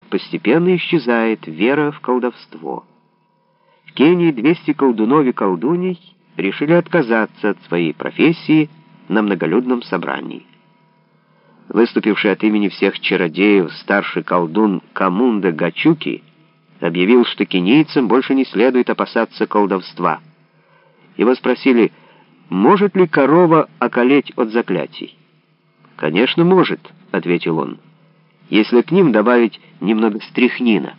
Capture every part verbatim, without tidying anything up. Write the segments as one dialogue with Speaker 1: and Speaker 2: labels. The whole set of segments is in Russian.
Speaker 1: Постепенно исчезает вера в колдовство. В Кении двести колдунов и колдуней решили отказаться от своей профессии на многолюдном собрании. Выступивший от имени всех чародеев старший колдун Камунда Гачуки объявил, что кенийцам больше не следует опасаться колдовства. Его спросили, может ли корова околеть от заклятий. «Конечно, может», — ответил он, «если к ним добавить немного стряхнина».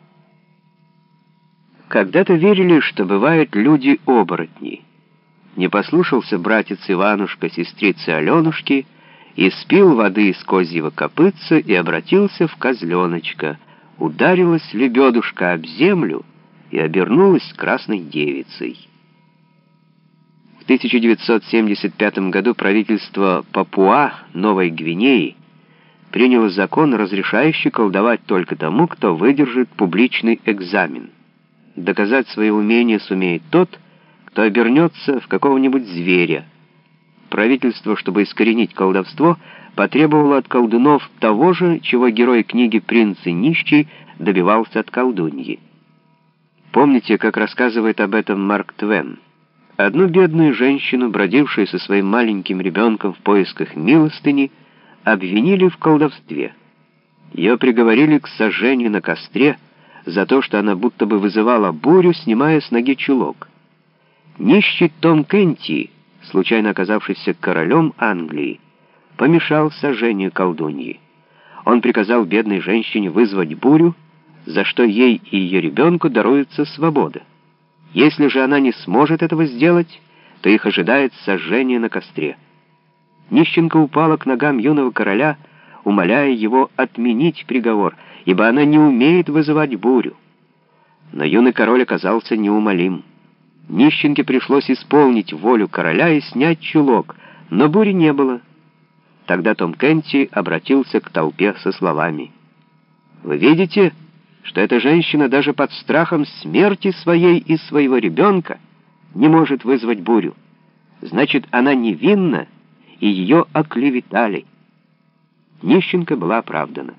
Speaker 1: Когда-то верили, что бывают люди-оборотни. Не послушался братец Иванушка сестрицы Аленушки и спил воды из козьего копытца и обратился в козленочка. Ударилась лебедушка об землю и обернулась красной девицей. В тысяча девятьсот семьдесят пятом году правительство Папуа, Новой Гвинеи, приняло закон, разрешающий колдовать только тому, кто выдержит публичный экзамен. Доказать свое умение сумеет тот, кто обернется в какого-нибудь зверя. Правительство, чтобы искоренить колдовство, потребовало от колдунов того же, чего герой книги «Принц и нищий» добивался от колдуньи. Помните, как рассказывает об этом Марк Твен? Одну бедную женщину, бродившую со своим маленьким ребенком в поисках милостыни, обвинили в колдовстве. Ее приговорили к сожжению на костре за то, что она будто бы вызывала бурю, снимая с ноги чулок. Нищий Том Кенти, случайно оказавшийся королем Англии, помешал сожжению колдуньи. Он приказал бедной женщине вызвать бурю, за что ей и ее ребенку даруется свобода. Если же она не сможет этого сделать, то их ожидает сожжение на костре. Нищенка упала к ногам юного короля, умоляя его отменить приговор, ибо она не умеет вызывать бурю. Но юный король оказался неумолим. Нищенке пришлось исполнить волю короля и снять чулок, но бури не было. Тогда Том Кенти обратился к толпе со словами: «Вы видите, что эта женщина даже под страхом смерти своей и своего ребенка не может вызвать бурю. Значит, она невинна, и ее оклеветали». Нищенка была оправдана.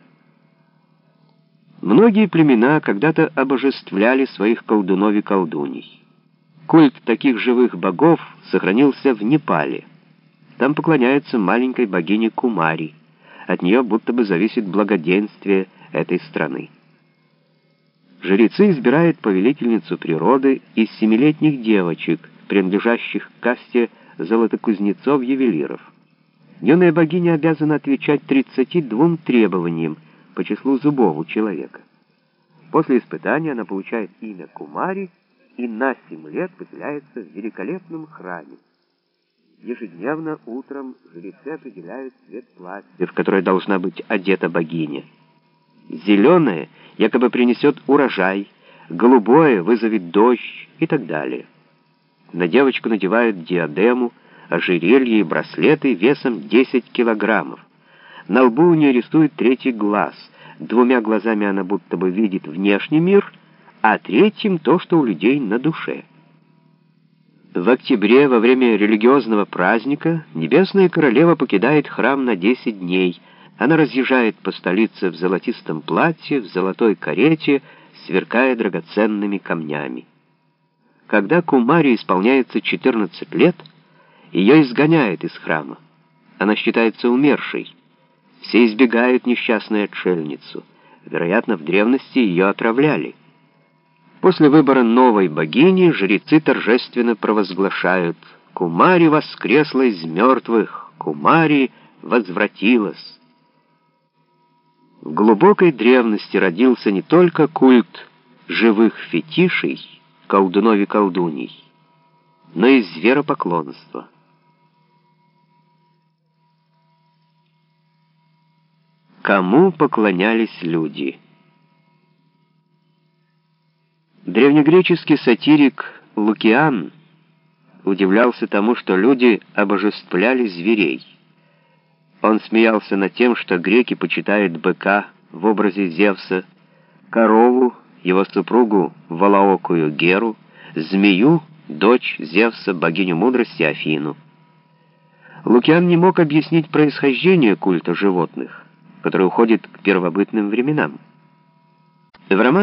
Speaker 1: Многие племена когда-то обожествляли своих колдунов и колдуней. Культ таких живых богов сохранился в Непале. Там поклоняются маленькой богине Кумари. От нее будто бы зависит благоденствие этой страны. Жрецы избирают повелительницу природы из семилетних девочек, принадлежащих к касте золотокузнецов-ювелиров. Юная богиня обязана отвечать тридцати двум требованиям по числу зубов у человека. После испытания она получает имя Кумари и на семь лет поселяется в великолепном храме. Ежедневно утром жрецы определяют цвет платья, в которое должна быть одета богиня. Зеленое якобы принесет урожай, голубое вызовет дождь и так далее. На девочку надевают диадему, ожерелье и браслеты весом десять килограммов. На лбу у нее рисуют третий глаз. Двумя глазами она будто бы видит внешний мир, а третьим то, что у людей на душе. В октябре, во время религиозного праздника, Небесная Королева покидает храм на десять дней. Она разъезжает по столице в золотистом платье, в золотой карете, сверкая драгоценными камнями. Когда Кумари исполняется четырнадцать лет, ее изгоняют из храма. Она считается умершей. Все избегают несчастную отшельницу. Вероятно, в древности ее отравляли. После выбора новой богини жрецы торжественно провозглашают: «Кумари воскресла из мертвых! Кумари возвратилась!» В глубокой древности родился не только культ живых фетишей, колдунов и колдуней, но и зверопоклонство. Кому поклонялись люди? Древнегреческий сатирик Лукиан удивлялся тому, что люди обожествляли зверей. Он смеялся над тем, что греки почитают быка в образе Зевса, корову, его супругу Волоокую Геру, змею, дочь Зевса, богиню мудрости Афину. Лукиан не мог объяснить происхождение культа животных, который уходит к первобытным временам. В романе